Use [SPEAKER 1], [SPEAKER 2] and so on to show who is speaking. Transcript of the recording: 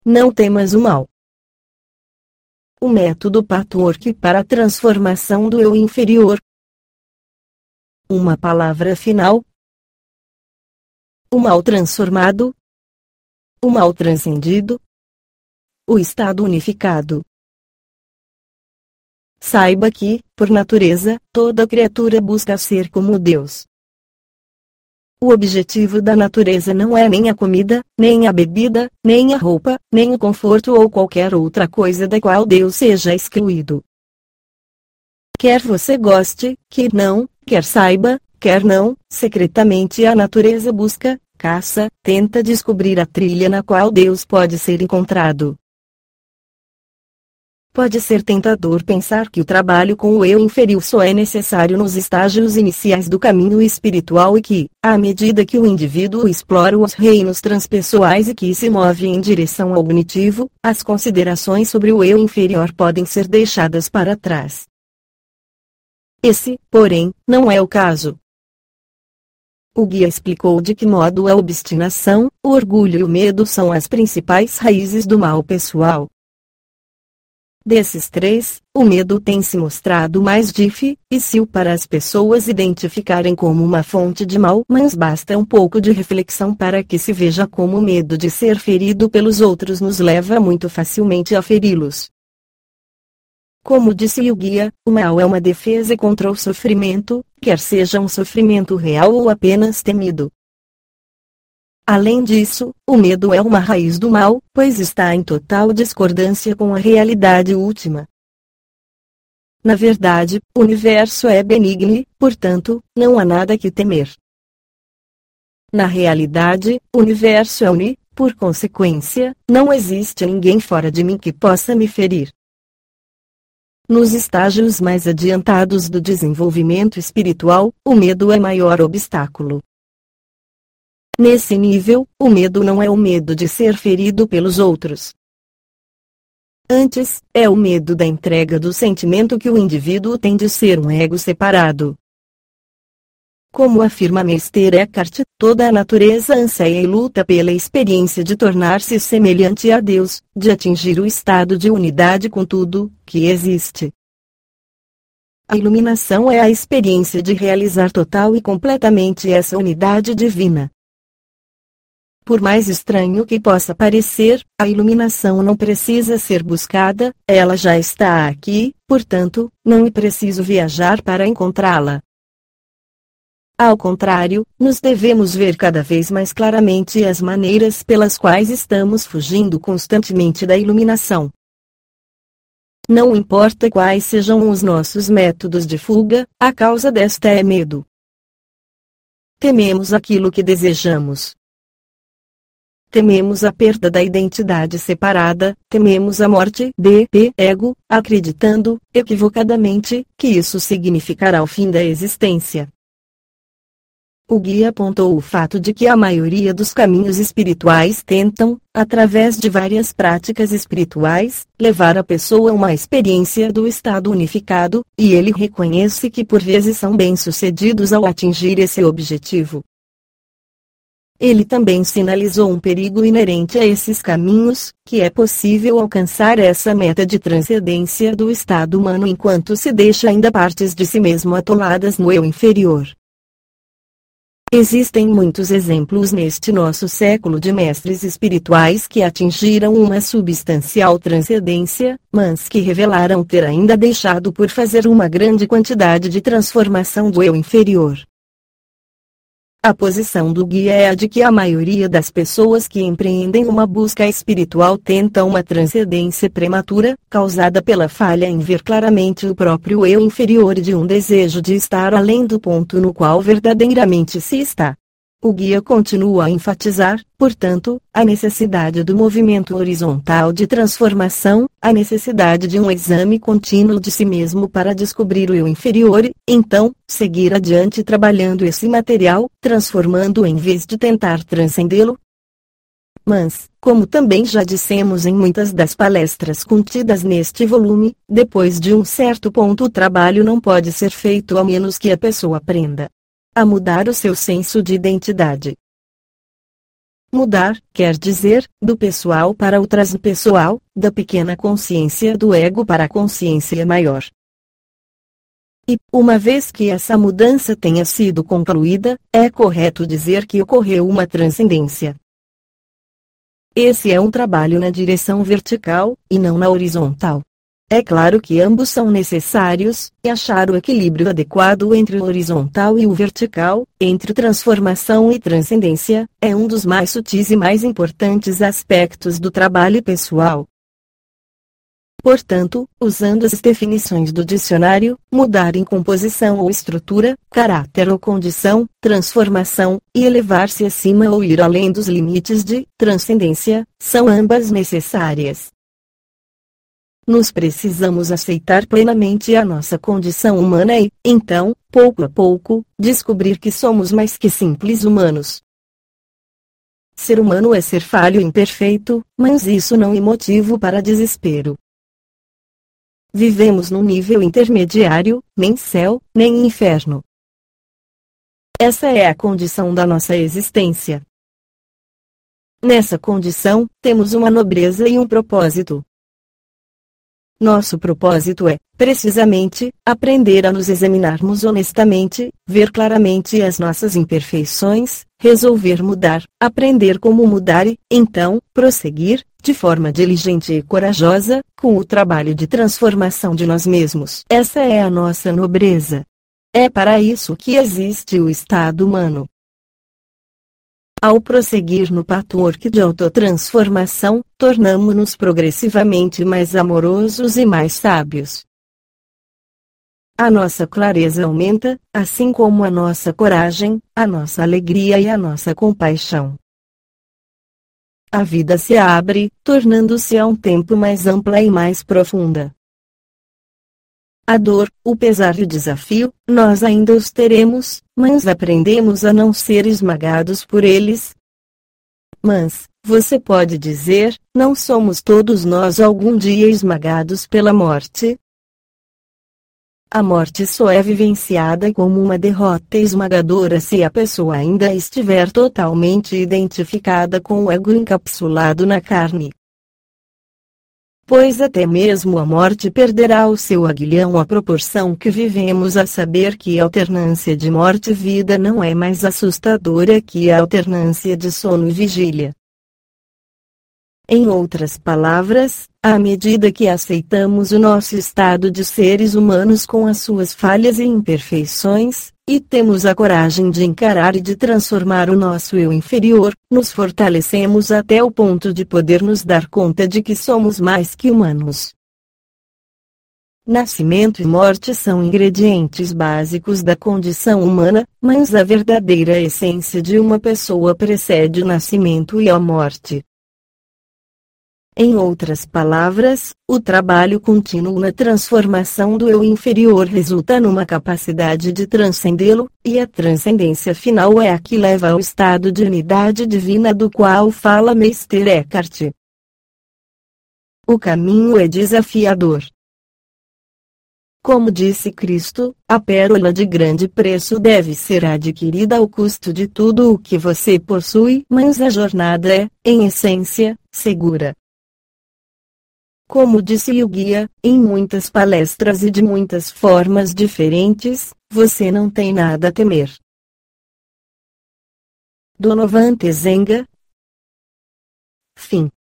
[SPEAKER 1] Não temas o mal. O método Patchwork para a transformação do eu inferior. Uma palavra final. O mal transformado. O mal transcendido. O estado unificado. Saiba que, por natureza, toda criatura busca ser como Deus. O objetivo da natureza não é nem a comida, nem a bebida, nem a roupa, nem o conforto ou qualquer outra coisa da qual Deus seja excluído. Quer você goste, quer não, quer saiba, quer não, secretamente a natureza busca, caça, tenta descobrir a trilha na qual Deus pode ser encontrado. Pode ser tentador pensar que o trabalho com o eu inferior só é necessário nos estágios iniciais do caminho espiritual e que, à medida que o indivíduo explora os reinos transpessoais e que se move em direção ao unitivo, as considerações sobre o eu inferior podem ser deixadas para trás. Esse, porém, não é o caso. O guia explicou de que modo a obstinação, o orgulho e o medo são as principais raízes do mal pessoal. Desses três, o medo tem se mostrado mais difícil para as pessoas identificarem como uma fonte de mal, mas basta um pouco de reflexão para que se veja como o medo de ser ferido pelos outros nos leva muito facilmente a feri-los. Como disse o guia, o mal é uma defesa contra o sofrimento, quer seja um sofrimento real ou apenas temido. Além disso, o medo é uma raiz do mal, pois está em total discordância com a realidade última. Na verdade, o universo é benigno, portanto, não há nada que temer. Na realidade, o universo é uni, por consequência, não existe ninguém fora de mim que possa me ferir. Nos estágios mais adiantados do desenvolvimento espiritual, o medo é maior obstáculo. Nesse nível, o medo não é o medo de ser ferido pelos outros. Antes, é o medo da entrega do sentimento que o indivíduo tem de ser um ego separado. Como afirma Meister Eckhart, toda a natureza anseia e luta pela experiência de tornar-se semelhante a Deus, de atingir o estado de unidade com tudo que existe. A iluminação é a experiência de realizar total e completamente essa unidade divina. Por mais estranho que possa parecer, a iluminação não precisa ser buscada, ela já está aqui, portanto, não é preciso viajar para encontrá-la. Ao contrário, nos devemos ver cada vez mais claramente as maneiras pelas quais estamos fugindo constantemente da iluminação. Não importa quais sejam os nossos métodos de fuga, a causa desta é medo. Tememos aquilo que desejamos. Tememos a perda da identidade separada, tememos a morte de ego, acreditando, equivocadamente, que isso significará o fim da existência. O guia apontou o fato de que a maioria dos caminhos espirituais tentam, através de várias práticas espirituais, levar a pessoa a uma experiência do estado unificado, e ele reconhece que por vezes são bem-sucedidos ao atingir esse objetivo. Ele também sinalizou um perigo inerente a esses caminhos, que é possível alcançar essa meta de transcendência do estado humano enquanto se deixa ainda partes de si mesmo atoladas no eu inferior. Existem muitos exemplos neste nosso século de mestres espirituais que atingiram uma substancial transcendência, mas que revelaram ter ainda deixado por fazer uma grande quantidade de transformação do eu inferior. A posição do guia é a de que a maioria das pessoas que empreendem uma busca espiritual tenta uma transcendência prematura, causada pela falha em ver claramente o próprio eu inferior e de um desejo de estar além do ponto no qual verdadeiramente se está. O guia continua a enfatizar, portanto, a necessidade do movimento horizontal de transformação, a necessidade de um exame contínuo de si mesmo para descobrir o eu inferior e, então, seguir adiante trabalhando esse material, transformando em vez de tentar transcendê-lo. Mas, como também já dissemos em muitas das palestras contidas neste volume, depois de um certo ponto o trabalho não pode ser feito a menos que a pessoa aprenda a mudar o seu senso de identidade. Mudar quer dizer, do pessoal para o transpessoal, da pequena consciência do ego para a consciência maior. E, uma vez que essa mudança tenha sido concluída, é correto dizer que ocorreu uma transcendência. Esse é um trabalho na direção vertical, e não na horizontal. É claro que ambos são necessários, e achar o equilíbrio adequado entre o horizontal e o vertical, entre transformação e transcendência, é um dos mais sutis e mais importantes aspectos do trabalho pessoal. Portanto, usando as definições do dicionário, mudar em composição ou estrutura, caráter ou condição, transformação, e elevar-se acima ou ir além dos limites de transcendência, são ambas necessárias. Nós precisamos aceitar plenamente a nossa condição humana e, então, pouco a pouco, descobrir que somos mais que simples humanos. Ser humano é ser falho e imperfeito, mas isso não é motivo para desespero. Vivemos num nível intermediário, nem céu, nem inferno. Essa é a condição da nossa existência. Nessa condição, temos uma nobreza e um propósito. Nosso propósito é, precisamente, aprender a nos examinarmos honestamente, ver claramente as nossas imperfeições, resolver mudar, aprender como mudar e, então, prosseguir, de forma diligente e corajosa, com o trabalho de transformação de nós mesmos. Essa é a nossa nobreza. É para isso que existe o estado humano. Ao prosseguir no patchwork de autotransformação, tornamo-nos progressivamente mais amorosos e mais sábios. A nossa clareza aumenta, assim como a nossa coragem, a nossa alegria e a nossa compaixão. A vida se abre, tornando-se a um tempo mais ampla e mais profunda. A dor, o pesar e o desafio, nós ainda os teremos, mas aprendemos a não ser esmagados por eles. Mas, você pode dizer, não somos todos nós algum dia esmagados pela morte? A morte só é vivenciada como uma derrota esmagadora se a pessoa ainda estiver totalmente identificada com o ego encapsulado na carne. Pois até mesmo a morte perderá o seu aguilhão à proporção que vivemos a saber que a alternância de morte e vida não é mais assustadora que a alternância de sono e vigília. Em outras palavras, à medida que aceitamos o nosso estado de seres humanos com as suas falhas e imperfeições, e temos a coragem de encarar e de transformar o nosso eu inferior, nos fortalecemos até o ponto de poder nos dar conta de que somos mais que humanos. Nascimento e morte são ingredientes básicos da condição humana, mas a verdadeira essência de uma pessoa precede o nascimento e a morte. Em outras palavras, o trabalho contínuo na transformação do eu inferior resulta numa capacidade de transcendê-lo, e a transcendência final é a que leva ao estado de unidade divina do qual fala Meister Eckhart. O caminho é desafiador. Como disse Cristo, a pérola de grande preço deve ser adquirida ao custo de tudo o que você possui, mas a jornada é, em essência, segura. Como disse o guia, em muitas palestras e de muitas formas diferentes, você não tem nada a temer. Donovan Tezenga. Fim.